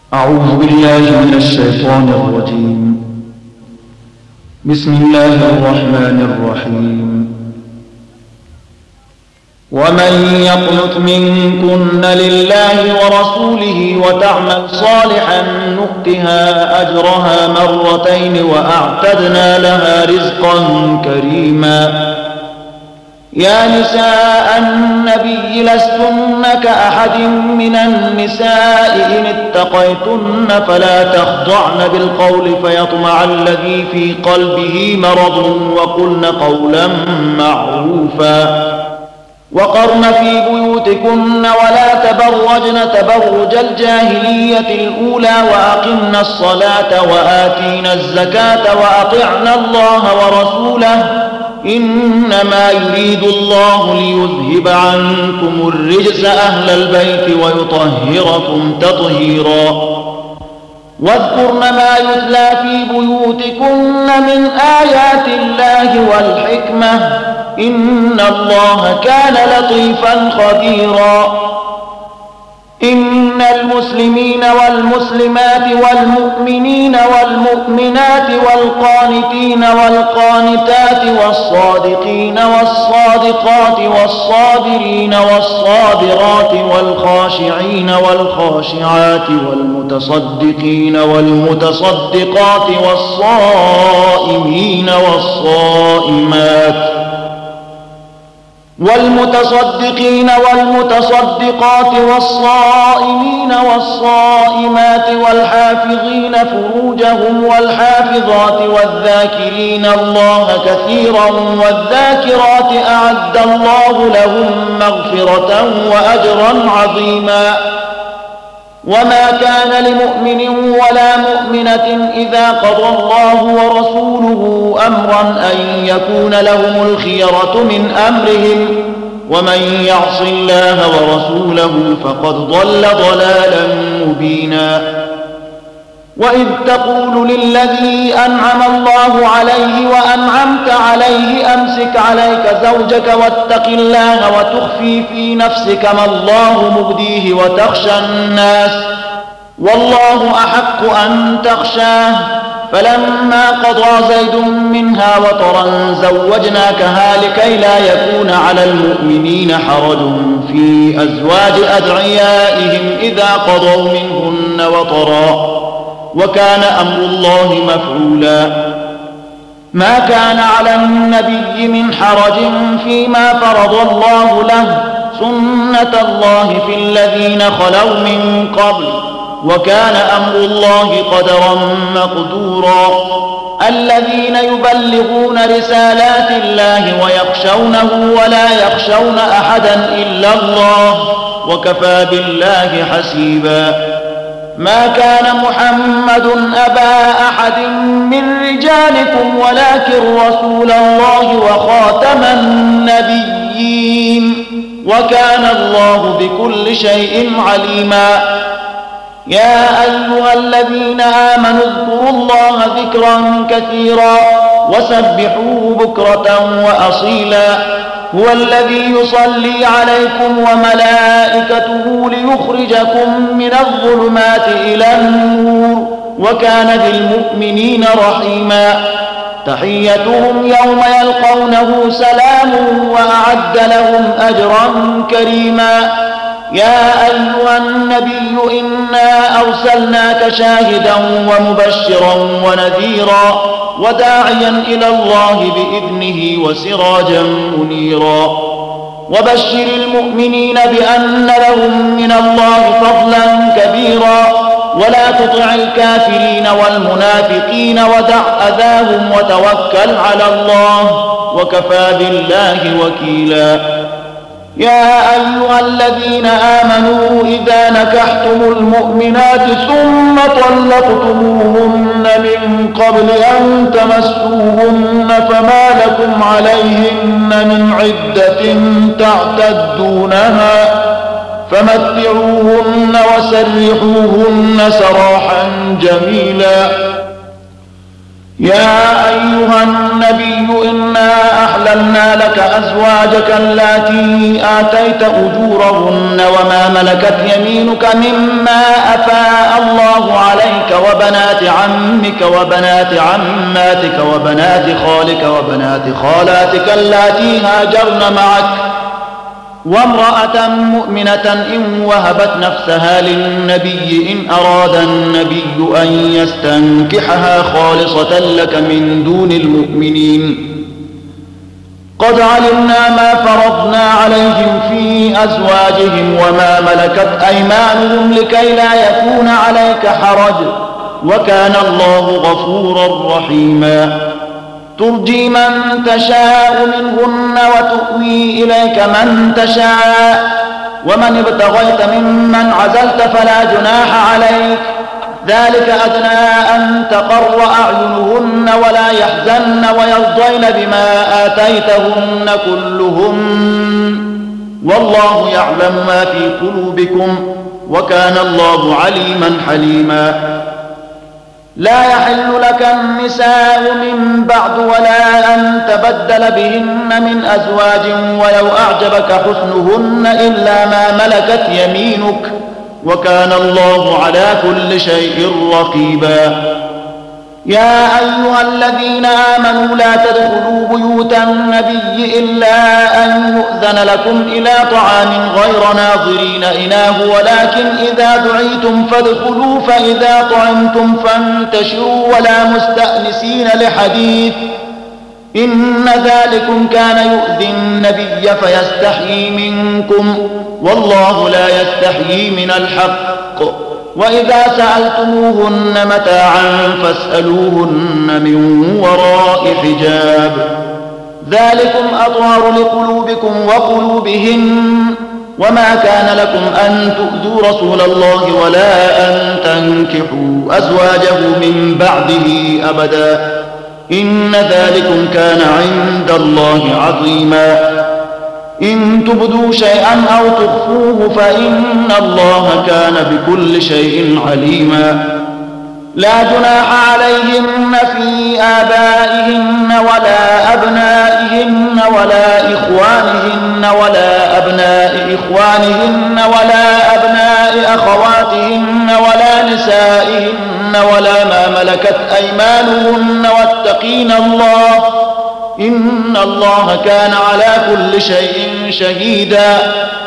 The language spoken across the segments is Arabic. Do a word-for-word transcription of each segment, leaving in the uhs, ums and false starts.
أعوذ بالله من الشيطان الرجيم. بسم الله الرحمن الرحيم. ومن يقنت منكن لله ورسوله وتعمل صالحا نؤتها أجرها مرتين وأعتدنا لها رزقا كريما. يا نساء النبي لستن كأحد من النساء إن اتقيتن فلا تخضعن بالقول فيطمع الذي في قلبه مرض وقلن قولا معروفا. وقرن في بيوتكن ولا تبرجن تبرج الجاهلية الأولى وأقمن الصلاة وآتينا الزكاة وأطعنا الله ورسوله إنما يريد الله ليذهب عنكم الرجس أهل البيت ويطهركم تطهيرا. واذكرن ما يتلى في بيوتكن من آيات الله والحكمة إن الله كان لطيفا خبيرا. إن المسلمين والمسلمات والمؤمنين والمؤمنات والقانتين والقانتات والصادقين والصادقات والصابرين والصابرات والخاشعين والخاشعات والمتصدقين والمتصدقات والصائمين والصائمات والمتصدقين والمتصدقات والصائمين والصائمات والحافظين فروجهم والحافظات والذاكرين الله كثيرا والذاكرات أعد الله لهم مغفرة وأجرا عظيما. وما كان لمؤمن ولا مؤمنة إذا قضى الله ورسوله أمرا أن يكون لهم الخيرة من أمرهم ومن يعص الله ورسوله فقد ضل ضلالا مبينا. وإذ تقول للذي أنعم الله عليه وأنعمت عليه أمسك عليك زوجك واتق الله وتخفي في نفسك ما الله مبديه وتخشى الناس والله أحق أن تخشاه فلما قضى زيد منها وطرا زوجناكها لكي لا يكون على المؤمنين حرج في أزواج أدعيائهم إذا قضوا منهن وطرا وكان أمر الله مفعولا. ما كان على النبي من حرج فيما فرض الله له سنة الله في الذين خلوا من قبل وكان أمر الله قدرا مقدورا. الذين يبلغون رسالات الله ويخشونه ولا يخشون أحدا إلا الله وكفى بالله حسيبا. ما كان محمد أبا أحد من رجالكم ولكن رسول الله وخاتم النبيين وكان الله بكل شيء عليما. يا أيها الذين آمنوا اذكروا الله ذكرا كثيرا وسبحوه بكرة وأصيلا. هو الذي يصلي عليكم وملائكته ليخرجكم من الظلمات إلى النور وكان بالمؤمنين رحيما. تحيتهم يوم يلقونه سلام وأعد لهم أجرا كريما. يا أيها النبي إنا أرسلناك شاهدا ومبشرا ونذيرا وداعيا إلى الله بإذنه وسراجا منيرا. وبشر المؤمنين بأن لهم من الله فضلا كبيرا ولا تطع الكافرين والمنافقين ودع أذاهم وتوكل على الله وكفى بالله وكيلا. يا أيها الذين آمنوا إذا نكحتم المؤمنات ثم طلقتموهن من قبل أن تمسوهن فما لكم عليهن من عدة تعتدونها فمتعوهن وسرحوهن سراحا جميلا. يا أيها النبي إنا أحللنا لك أزواجك اللاتي آتيت أجورهن وما ملكت يمينك مما أفاء الله الله عليك وبنات عمك وبنات عماتك وبنات خالك وبنات خالاتك اللاتي هاجرن معك وامرأة مؤمنة إن وهبت نفسها للنبي إن أراد النبي أن يستنكحها خالصة لك من دون المؤمنين. قد علمنا ما فرضنا عليهم في أزواجهم وما ملكت أيمانهم لكي لا يكون عليك حرج وكان الله غفورا رحيما. ترجي من تشاء منهن وتؤوي إليك من تشاء ومن ابتغيت ممن عزلت فلا جناح عليك ذلك أدنى أن تقر أعينهن ولا يحزن ويرضين بما آتيتهن كلهم والله يعلم ما في قلوبكم وكان الله عليما حليما. لا يحل لك النساء من بعد ولا أن تبدل بهن من أزواج ولو أعجبك حسنهن إلا ما ملكت يمينك وكان الله على كل شيء رقيبا. يا أيها الذين آمنوا لا تدخلوا بيوت النبي إلا أن يؤذن لكم إلى طعام غير ناظرين إناه ولكن إذا دعيتم فادخلوا فإذا طعمتم فانتشروا ولا مستأنسين لحديث إن ذلكم كان يؤذي النبي فيستحيي منكم والله لا يستحيي من الحق. وإذا سألتموهن متاعا فاسألوهن من وراء حجاب ذلكم أطهر لقلوبكم وقلوبهن وما كان لكم أن تؤذوا رسول الله ولا أن تنكحوا أزواجه من بعده أبدا إن ذلكم كان عند الله عظيما. إن تبدوا شيئا أو تخفوه فإن الله كان بكل شيء عليما. لا جناح عليهن في آبائهن ولا أبنائهن ولا إخوانهن ولا أبناء إخوانهن ولا أبناء أخواتهن ولا نسائهن ولا ما ملكت أيمانهن واتقين الله إن الله كان على كل شيء شهيدا.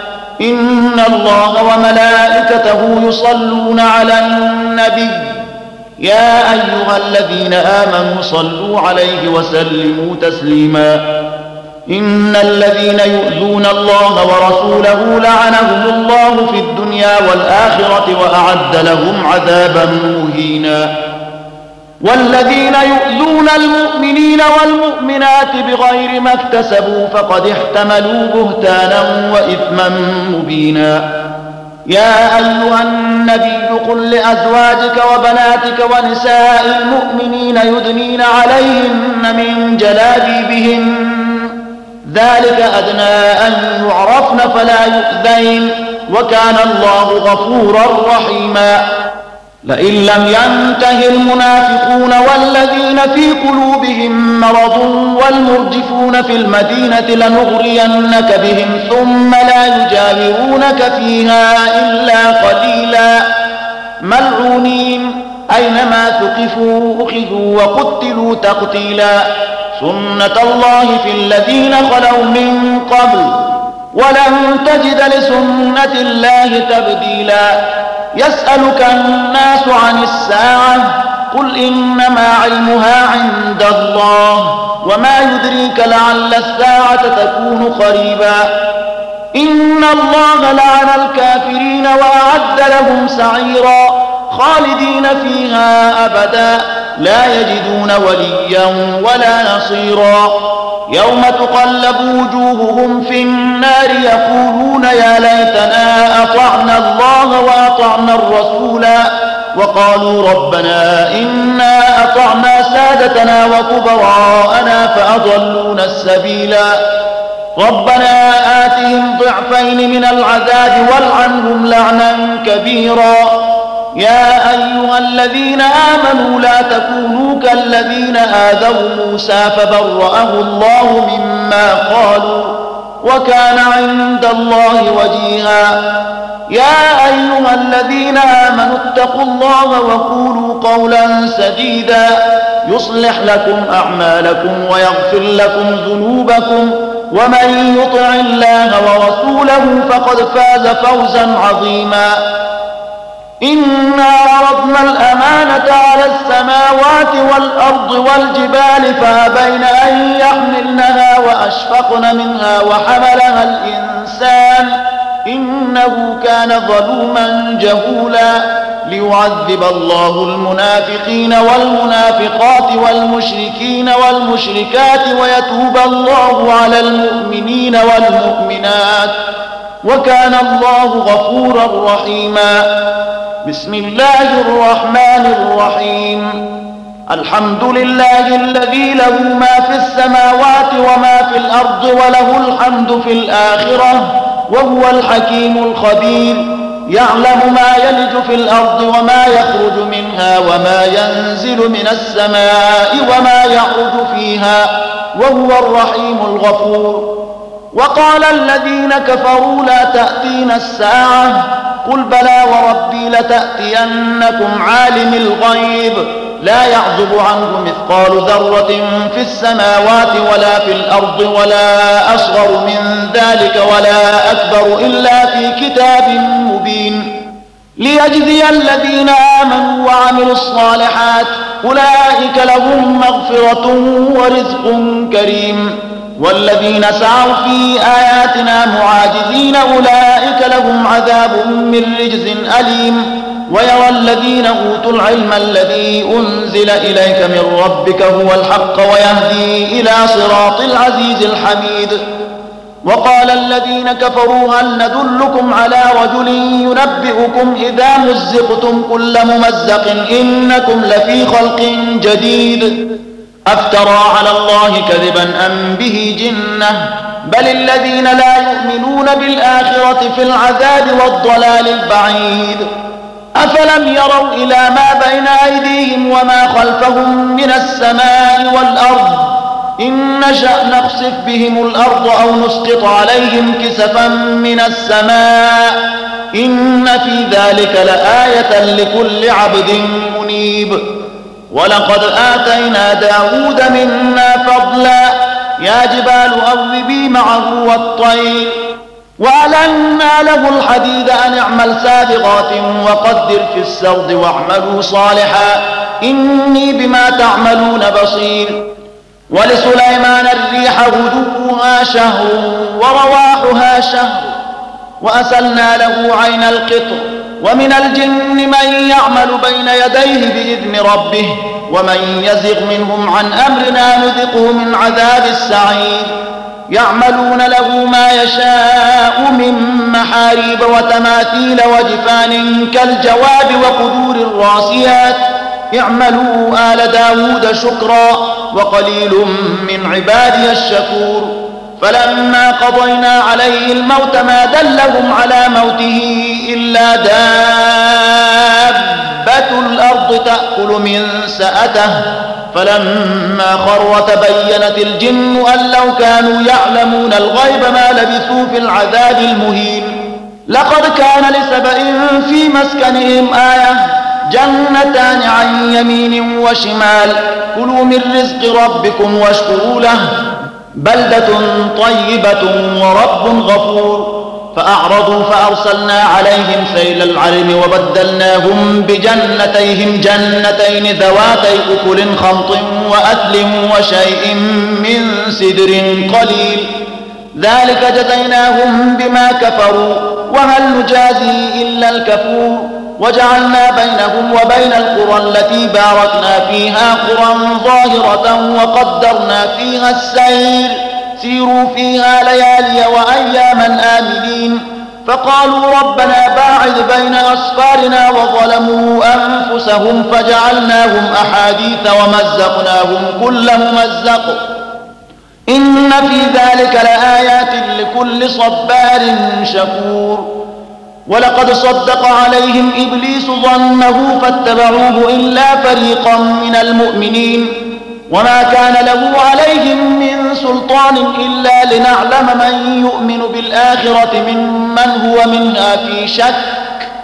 إن الله وملائكته يصلون على النبي يا أيها الذين آمنوا صلوا عليه وسلموا تسليما. إن الذين يؤذون الله ورسوله لعنهم الله في الدنيا والآخرة وأعد لهم عذابا مهينا. والذين يؤذون المؤمنين والمؤمنات بغير ما اكتسبوا فقد احتملوا بهتانا وإثما مبينا. يا أيها النبي قل لأزواجك وبناتك ونساء المؤمنين يدنين عليهن من جلابيبهن ذلك أدنى أن يعرفن فلا يؤذين وكان الله غفورا رحيما. لئن لم ينته المنافقون والذين في قلوبهم مرض والمرجفون في المدينة لنغرينك بهم ثم لا يجاورونك فيها إلا قليلا ملعونين أينما ثقفوا أخذوا وقتلوا تقتيلا. سنة الله في الذين خلوا من قبل ولن تجد لسنة الله تبديلا. يسألك الناس عن الساعة قل إنما علمها عند الله وما يدريك لعل الساعة تكون قريبا. إن الله لعن الكافرين وأعد لهم سعيرا خالدين فيها أبدا لا يجدون وليا ولا نصيرا. يوم تقلب وجوههم في النار يقولون يا ليتنا أطعنا الله وأطعنا الرسولا وقالوا ربنا إنا أطعنا سادتنا وكبراءنا فأضلونا السبيلا. ربنا آتهم ضعفين من العذاب والعنهم لعنا كبيرا. يا أيها الذين آمنوا لا تكونوا كالذين آذوا موسى فبرأه الله مما قالوا وكان عند الله وجيها. يا أيها الذين آمنوا اتقوا الله وقولوا قولا سديدا يصلح لكم أعمالكم ويغفر لكم ذنوبكم ومن يطع الله ورسوله فقد فاز فوزا عظيما. إنا عرضنا الأمانة على السماوات والأرض والجبال فأبين أن يحملنها وأشفقن منها وحملها الإنسان إنه كان ظلوما جهولا ليعذب الله المنافقين والمنافقات والمشركين والمشركات ويتوب الله على المؤمنين والمؤمنات وكان الله غفورا رحيما. بسم الله الرحمن الرحيم. الحمد لله الذي له ما في السماوات وما في الأرض وله الحمد في الآخرة وهو الحكيم الخبير. يعلم ما يلج في الأرض وما يخرج منها وما ينزل من السماء وما يعرج فيها وهو الرحيم الغفور. وقال الذين كفروا لا تأتينا الساعة قل بلى وربي لتأتينكم عالم الغيب لا يعزب عنه مثقال ذرة في السماوات ولا في الأرض ولا أصغر من ذلك ولا أكبر إلا في كتاب مبين ليجزي الذين آمنوا وعملوا الصالحات أولئك لهم مغفرة ورزق كريم. والذين سعوا في آياتنا معاجزين أولئك لهم عذاب من رجز أليم. ويرى الذين أوتوا العلم الذي أنزل إليك من ربك هو الحق ويهدي إلى صراط العزيز الحميد. وقال الذين كفروا هل ندلكم على رجل ينبئكم إذا مزقتم كل ممزق إنكم لفي خلق جديد أفترى على الله كذبا أم به جنة بل الذين لا يؤمنون بالآخرة في العذاب والضلال البعيد. أفلم يروا إلى ما بين أيديهم وما خلفهم من السماء والأرض إن نشأ نخسف بهم الأرض أو نسقط عليهم كسفا من السماء إن في ذلك لآية لكل عبد منيب. ولقد آتينا داود منا فضلا يا جبال أوبي معه والطير وألنا له الحديد أن اعمل سابغات وقدر في السرد واعملوا صالحا إني بما تعملون بصير. ولسليمان الريح غدوها شهر ورواحها شهر وأسلنا له عين القطر ومن الجن من يعمل بين يديه بإذن ربه ومن يزغ منهم عن أمرنا نذقه من عذاب السعير. يعملون له ما يشاء من محاريب وتماثيل وجفان كالجواب وقدور الراسيات اعملوا آل داود شكرا وقليل من عبادي الشكور. فلما قضينا عليه الموت ما دلهم على موته إلا دابة الأرض تأكل من سأته فلما خر تبينت الجن أن لو كانوا يعلمون الغيب ما لبثوا في العذاب المهين. لقد كان لسبإ في مسكنهم آية جنتان عن يمين وشمال كلوا من رزق ربكم واشكروا له بلدة طيبة ورب غفور. فأعرضوا فأرسلنا عليهم سيل العرم وبدلناهم بجنتيهم جنتين ذواتي أكل خمط وأثل وشيء من سدر قليل ذلك جزيناهم بما كفروا وهل نجازي إلا الكفور. وجعلنا بينهم وبين القرى التي باركنا فيها قرى ظاهرة وقدرنا فيها السير سيروا فيها ليالي وأياما آمنين. فقالوا ربنا باعد بين أسفارنا وظلموا أنفسهم فجعلناهم أحاديث ومزقناهم كل ممزق إن في ذلك لآيات لكل صبار شكور. ولقد صدق عليهم إبليس ظنه فاتبعوه إلا فريقا من المؤمنين وما كان له عليهم من سلطان إلا لنعلم من يؤمن بالآخرة ممن هو منها في شك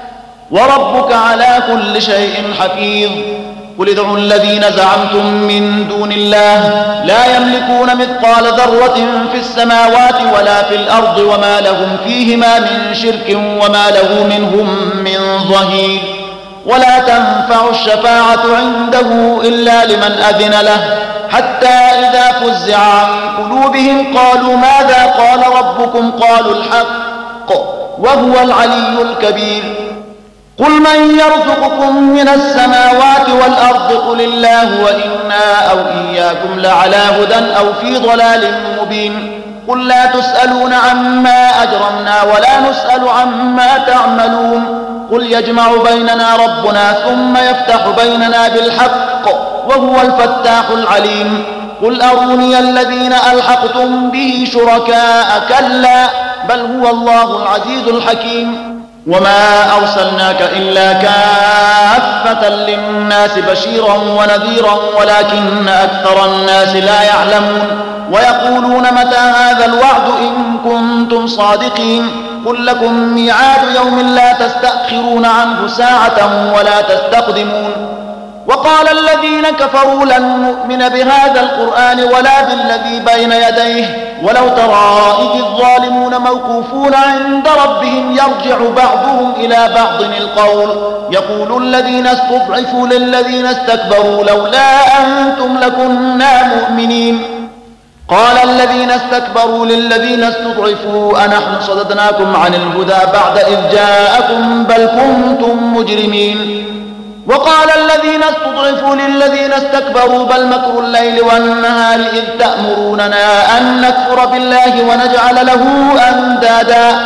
وربك على كل شيء حفيظ. قل ادعوا الذين زعمتم من دون الله لا يملكون مثقال ذرة في السماوات ولا في الأرض وما لهم فيهما من شرك وما له منهم من ظهير. ولا تنفع الشفاعة عنده إلا لمن أذن له حتى إذا فزع عن قلوبهم قالوا ماذا قال ربكم قالوا الحق وهو العلي الكبير. قل من يرزقكم من السماوات والأرض قل الله وإنا أو إياكم لعلى هدى أو في ضلال مبين. قل لا تسألون عما أجرمنا ولا نسأل عما تعملون. قل يجمع بيننا ربنا ثم يفتح بيننا بالحق وهو الفتاح العليم. قل أروني الذين ألحقتم به شركاء كلا بل هو الله العزيز الحكيم. وما أرسلناك إلا كافة للناس بشيرا ونذيرا ولكن أكثر الناس لا يعلمون. ويقولون متى هذا الوعد إن كنتم صادقين. قل لكم ميعاد يوم لا تستأخرون عنه ساعة ولا تستقدمون. وقال الذين كفروا لن نؤمن بهذا القرآن ولا بالذي بين يديه ولو ترى إذ الظالمون موقوفون عند ربهم يرجع بعضهم إلى بعض القول يقول الذين استضعفوا للذين استكبروا لولا أنتم لكنا مؤمنين. قال الذين استكبروا للذين استضعفوا أنحن صددناكم عن الهدى بعد إذ جاءكم بل كنتم مجرمين. وقال الذين استضعفوا للذين استكبروا بل مكر الليل والنهار إذ تأمروننا أن نكفر بالله ونجعل له أندادا.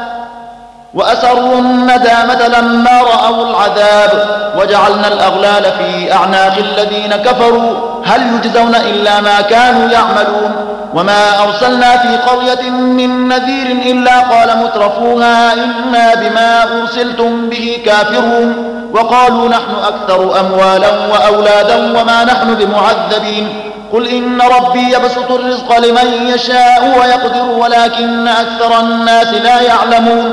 وأسروا الندامة لما رأوا العذاب وجعلنا الأغلال في أعناق الذين كفروا هل يجزون إلا ما كانوا يعملون. وما أرسلنا في قرية من نذير إلا قال مترفوها إنا بما أرسلتم به كافرون. وقالوا نحن أكثر أموالا وأولادا وما نحن بمعذبين. قل إن ربي يبسط الرزق لمن يشاء ويقدر ولكن أكثر الناس لا يعلمون.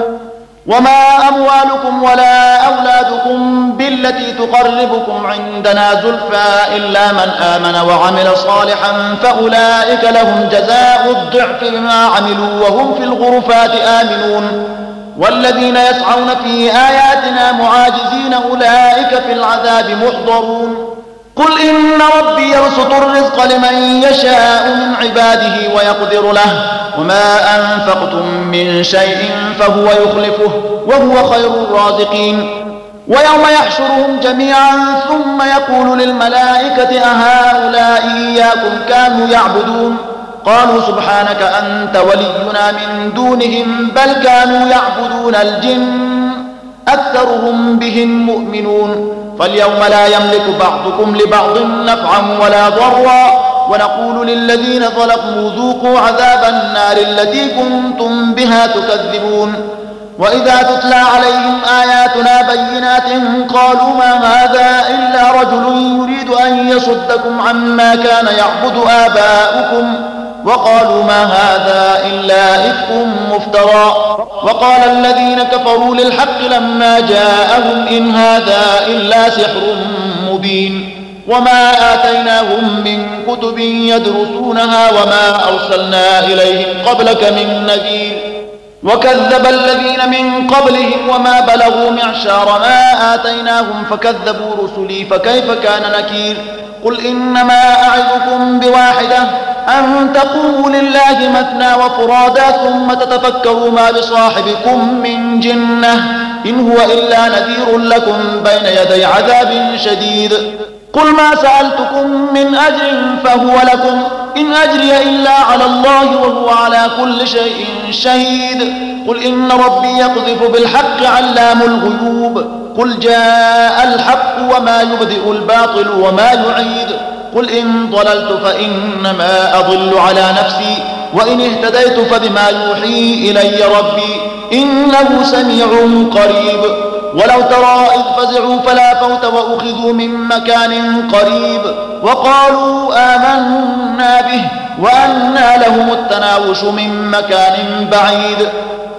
وما أموالكم ولا أولادكم بالتي تقربكم عندنا زلفى إلا من آمن وعمل صالحا فأولئك لهم جزاء الضعف بما عملوا وهم في الغرفات آمنون. والذين يسعون في آياتنا معاجزين أولئك في العذاب محضرون. قل إن ربي يبسط الرزق لمن يشاء من عباده ويقدر له وما أنفقتم من شيء فهو يخلفه وهو خير الرازقين. ويوم يحشرهم جميعا ثم يقول للملائكة أهؤلاء إياكم كانوا يعبدون قالوا سبحانك أنت ولينا من دونهم بل كانوا يعبدون الجن أكثرهم بهم مؤمنون. فاليوم لا يملك بعضكم لبعض نفعا ولا ضرا ونقول للذين ظلموا ذوقوا عذاب النار التي كنتم بها تكذبون. وإذا تتلى عليهم آياتنا بينات قالوا ما هذا إلا رجل يريد أن يصدكم عما كان يعبد آباؤكم وقالوا ما هذا إلا إفك مفترى. وقال الذين كفروا للحق لما جاءهم إن هذا إلا سحر مبين. وما آتيناهم من كتب يدرسونها وما أرسلنا إليهم قبلك من نذير. وكذب الذين من قبلهم وما بلغوا معشار ما آتيناهم فكذبوا رسلي فكيف كان نكير. قل إنما أعظكم بواحدة أن تقوموا لله مثنى وفرادا ثم تتفكروا ما بصاحبكم من جنة إن هو إلا نذير لكم بين يدي عذاب شديد. قل ما سألتكم من أجر فهو لكم إن أجري إلا على الله وهو على كل شيء شهيد. قل إن ربي يقذف بالحق علام الغيوب. قل جاء الحق وما يبدئ الباطل وما يعيد. قل إن ضللت فإنما أضل على نفسي وإن اهتديت فبما يوحي إلي ربي إنه سميع قريب. ولو ترى إذ فزعوا فلا فوت وأخذوا من مكان قريب وقالوا آمنا به وأنى لهم التناوش من مكان بعيد.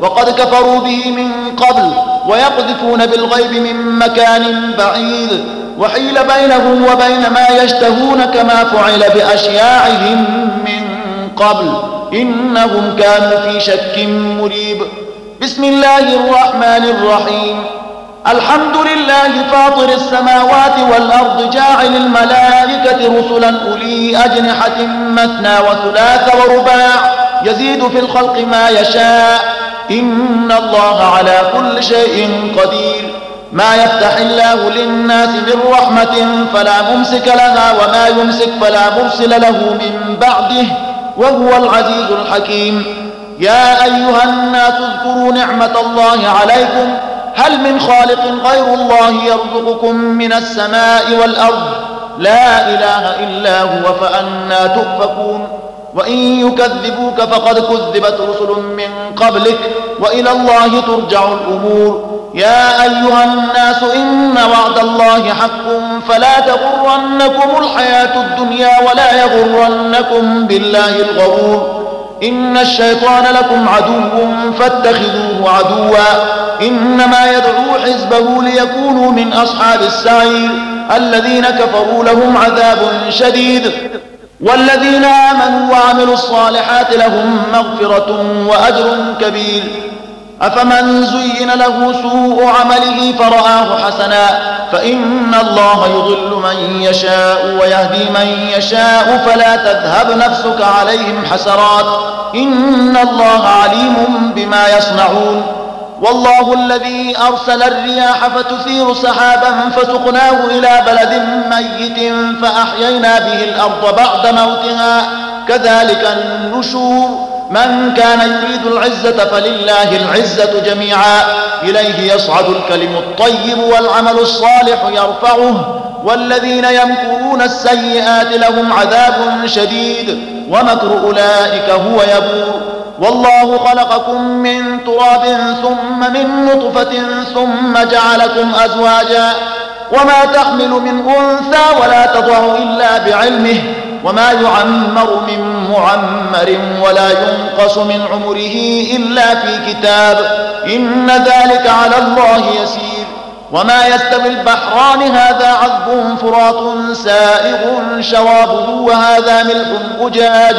وقد كفروا به من قبل ويقذفون بالغيب من مكان بعيد وحيل بينهم وبين ما يشتهون كما فعل بأشياعهم من قبل إنهم كانوا في شك مريب. بسم الله الرحمن الرحيم. الحمد لله فاطر السماوات والأرض جاعل الملائكة رسلا أولي أجنحة مثنى وثلاث ورباع يزيد في الخلق ما يشاء إن الله على كل شيء قدير. ما يفتح الله للناس من رحمة فلا ممسك لها وما يمسك فلا مرسل له من بعده وهو العزيز الحكيم. يا أيها الناس اذكروا نعمة الله عليكم هل من خالق غير الله يرزقكم من السماء والأرض لا إله إلا هو فأنى تؤفكون. وإن يكذبوك فقد كذبت رسل من قبلك وإلى الله ترجع الأمور. يا أيها الناس إن وعد الله حق فلا تغرنكم الحياة الدنيا ولا يغرنكم بالله الغرور. إن الشيطان لكم عدو فاتخذوه عدوا إنما يدعو حزبه ليكونوا من أصحاب السعير الذين كفروا لهم عذاب شديد والذين آمنوا وعملوا الصالحات لهم مغفرة وأجر كبير. أفمن زين له سوء عمله فرآه حسنا فإن الله يضل من يشاء ويهدي من يشاء فلا تذهب نفسك عليهم حسرات إن الله عليم بما يصنعون. والله الذي أرسل الرياح فتثير سحابا فسقناه إلى بلد ميت فأحيينا به الأرض بعد موتها كذلك النشور. من كان يريد العزة فلله العزة جميعا إليه يصعد الكلم الطيب والعمل الصالح يرفعه والذين يمكرون السيئات لهم عذاب شديد ومكر أولئك هو يبور. والله خلقكم من تراب ثم من نطفة ثم جعلكم أزواجا وما تحمل من أنثى ولا تضع إلا بعلمه وما يعمر من معمر ولا ينقص من عمره إلا في كتاب إن ذلك على الله يسير. وما يستوي البحران هذا عذب فرات سائغ شرابه وهذا ملح أجاج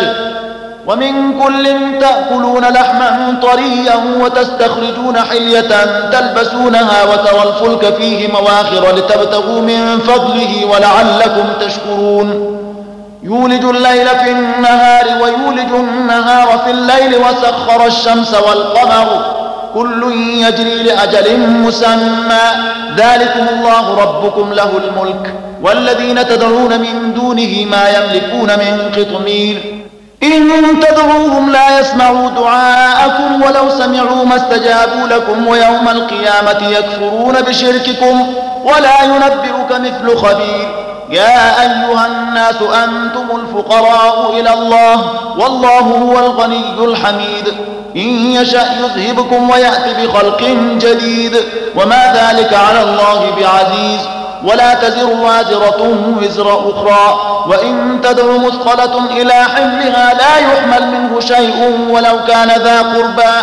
ومن كل تأكلون لحما طريا وتستخرجون حلية تلبسونها وترى الفلك فيه مواخر لتبتغوا من فضله ولعلكم تشكرون. يولج الليل في النهار ويولج النهار في الليل وسخر الشمس والقمر كل يجري لأجل مسمى ذلكم الله ربكم له الملك والذين تدعون من دونه ما يملكون من قطمير. إن تدعوهم لا يسمعوا دعاءكم ولو سمعوا ما استجابوا لكم ويوم القيامة يكفرون بشرككم ولا ينبئك مثل خبير. يا أيها الناس أنتم الفقراء إلى الله والله هو الغني الحميد. إن يشأ يذهبكم ويأتي بخلق جديد وما ذلك على الله بعزيز. ولا تزر وازرة وزر أخرى وإن تدع مثقلة إلى حملها لا يحمل منه شيء ولو كان ذا قربى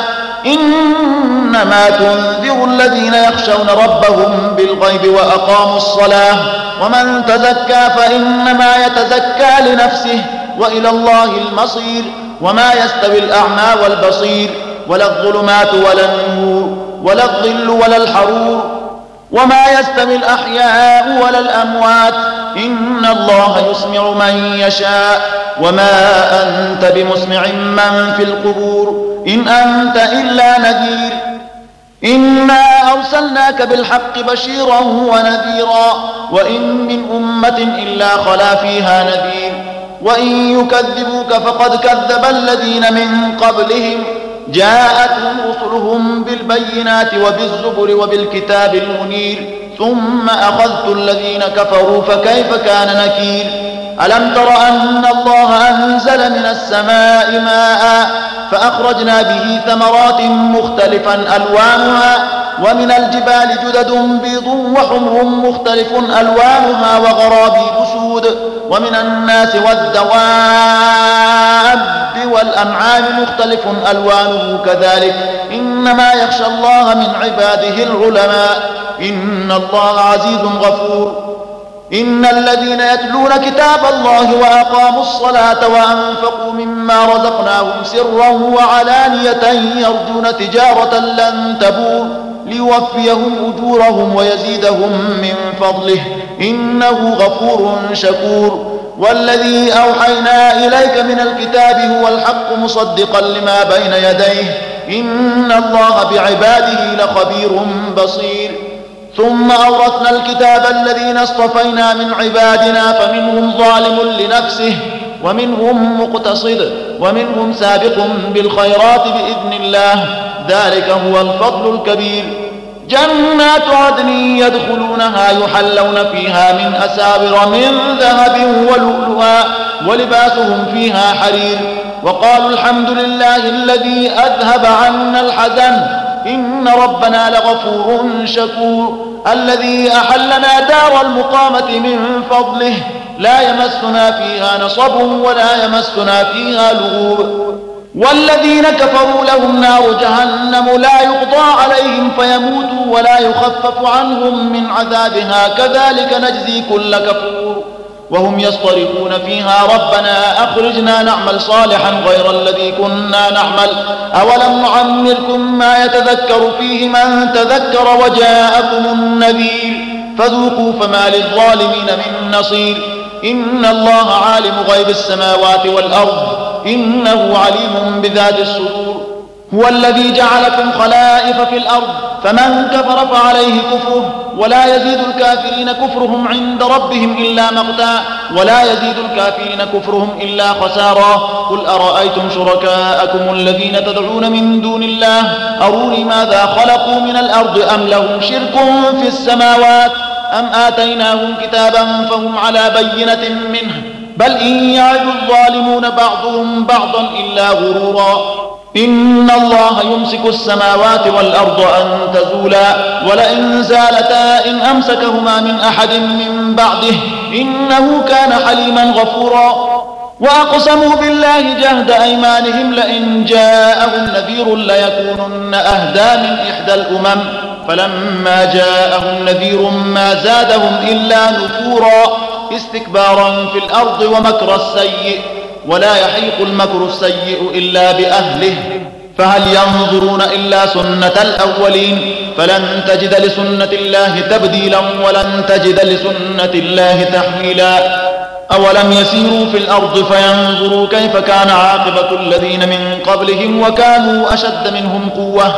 إنما تنذر الذين يخشون ربهم بالغيب وأقاموا الصلاة ومن تزكى فإنما يتزكى لنفسه وإلى الله المصير. وما يستوي الأعمى والبصير ولا الظلمات ولا النور ولا الظل ولا الحرور وما يستوي الأحياء ولا الأموات إن الله يسمع من يشاء وما أنت بمسمع من في القبور إن أنت إلا نذير. إنا أرسلناك بالحق بشيرا ونذيرا وإن من أمة إلا خلا فيها نذير. وإن يكذبوك فقد كذب الذين من قبلهم جاءتهم رسلهم بالبينات وبالزبر وبالكتاب المنير ثم أخذت الذين كفروا فكيف كان نكير. ألم تر أن الله أنزل من السماء ماء فأخرجنا به ثمرات مختلفا ألوانها ومن الجبال جدد بيض وحمر مختلف ألوانها وغرابيب سود ومن الناس والدواب والأنعام مختلف ألوانه كذلك إنما يخشى الله من عباده العلماء إن الله عزيز غفور إن الذين يتلون كتاب الله وأقاموا الصلاة وأنفقوا مما رزقناهم سرا وعلانية يرجون تجارة لن تبور ليوفيهم أجورهم ويزيدهم من فضله إنه غفور شكور والذي أوحينا إليك من الكتاب هو الحق مصدقا لما بين يديه إن الله بعباده لخبير بصير ثم أورثنا الكتاب الذين اصطفينا من عبادنا فمنهم ظالم لنفسه ومنهم مقتصد ومنهم سابق بالخيرات بإذن الله ذلك هو الفضل الكبير جنات عدن يدخلونها يحلون فيها من أساور من ذهب ولؤلؤا ولباسهم فيها حرير وقالوا الحمد لله الذي أذهب عنا الحزن إن ربنا لغفور شكور الذي أحلنا دار المقامة من فضله لا يمسنا فيها نصب ولا يمسنا فيها لغوب والذين كفروا لهم نار جهنم لا يقضى عليهم فيموتوا ولا يخفف عنهم من عذابها كذلك نجزي كل كفور وهم يصطرخون فيها ربنا أخرجنا نعمل صالحا غير الذي كنا نعمل أولم نعمركم ما يتذكر فيه من تذكر وجاءكم النذير فذوقوا فما للظالمين من نصير إن الله عالم غيب السماوات والأرض إنه عليم بذات الصدور هو الذي جعلكم خلائف في الأرض فمن كفر فعليه كفره ولا يزيد الكافرين كفرهم عند ربهم إلا مقتا ولا يزيد الكافرين كفرهم إلا خسارا قل أرأيتم شركاءكم الذين تدعون من دون الله أروني ماذا خلقوا من الأرض أم لهم شرك في السماوات أم آتيناهم كتابا فهم على بينة منه بل إن يعد الظالمون بعضهم بعضا إلا غرورا إن الله يمسك السماوات والأرض أن تزولا ولئن زالتا إن أمسكهما من أحد من بعده إنه كان حليما غفورا وأقسموا بالله جهد أيمانهم لئن جاءهم نذير ليكونن أهدى من إحدى الأمم فلما جاءهم نذير ما زادهم إلا نفورا استكبارا في الأرض ومكر السيء ولا يحيق المكر السيء إلا بأهله فهل ينظرون إلا سنة الأولين فلن تجد لسنة الله تبديلا ولن تجد لسنة الله تحويلا أولم يسيروا في الأرض فينظروا كيف كان عاقبة الذين من قبلهم وكانوا أشد منهم قوة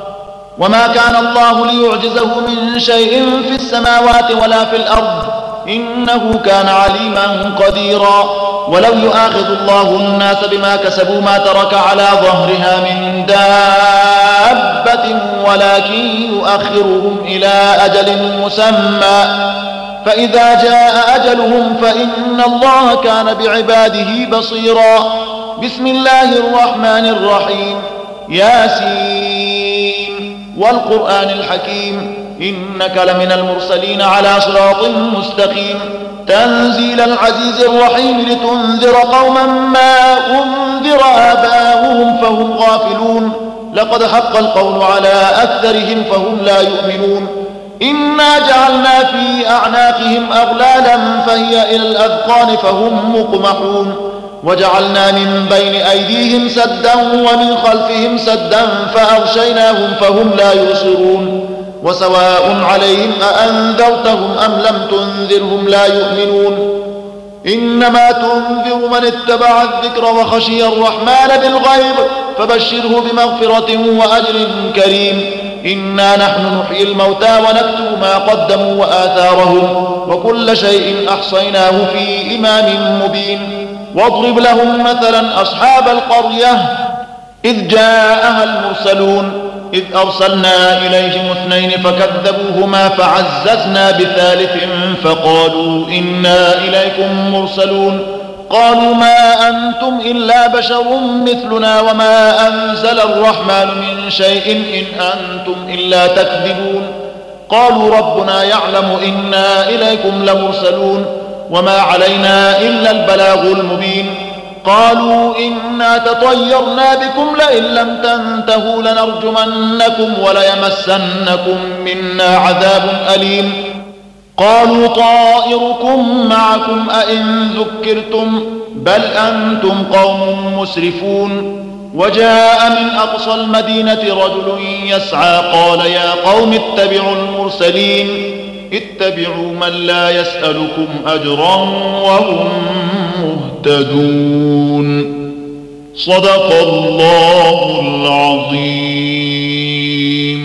وما كان الله ليعجزه من شيء في السماوات ولا في الأرض إنه كان عليما قديرا ولو يؤاخذ الله الناس بما كسبوا ما ترك على ظهرها من دابة ولكن يؤخرهم إلى أجل مسمى فإذا جاء أجلهم فإن الله كان بعباده بصيرا بسم الله الرحمن الرحيم ياسين والقرآن الحكيم إنك لمن المرسلين على صراط مستقيم تنزيل العزيز الرحيم لتنذر قوما ما أنذر آباؤهم فهم غافلون لقد حق القول على أكثرهم فهم لا يؤمنون إنا جعلنا في أعناقهم أغلالا فهي إلى الأذقان فهم مقمحون وجعلنا من بين أيديهم سدا ومن خلفهم سدا فأغشيناهم فهم لا يبصرون وسواء عليهم أأنذرتهم أم لم تنذرهم لا يؤمنون إنما تنذر من اتبع الذكر وخشي الرحمن بالغيب فبشره بمغفرة وأجر كريم إنا نحن نحيي الموتى ونكتب ما قدموا وآثارهم وكل شيء أحصيناه في إمام مبين واضرب لهم مثلا أصحاب القرية إذ جاءها المرسلون إذ أرسلنا إليهم اثنين فكذبوهما فعززنا بثالث فقالوا إنا إليكم مرسلون قالوا ما أنتم إلا بشر مثلنا وما أنزل الرحمن من شيء إن أنتم إلا تكذبون قالوا ربنا يعلم إنا إليكم لمرسلون وما علينا إلا البلاغ المبين قالوا إنا تطيرنا بكم لئن لم تنتهوا لنرجمنكم وليمسنكم منا عذاب أليم قالوا طائركم معكم أئن ذكرتم بل أنتم قوم مسرفون وجاء من أقصى المدينة رجل يسعى قال يا قوم اتبعوا المرسلين اتبعوا من لا يسألكم أجرا وهم مهتدون صدق الله العظيم.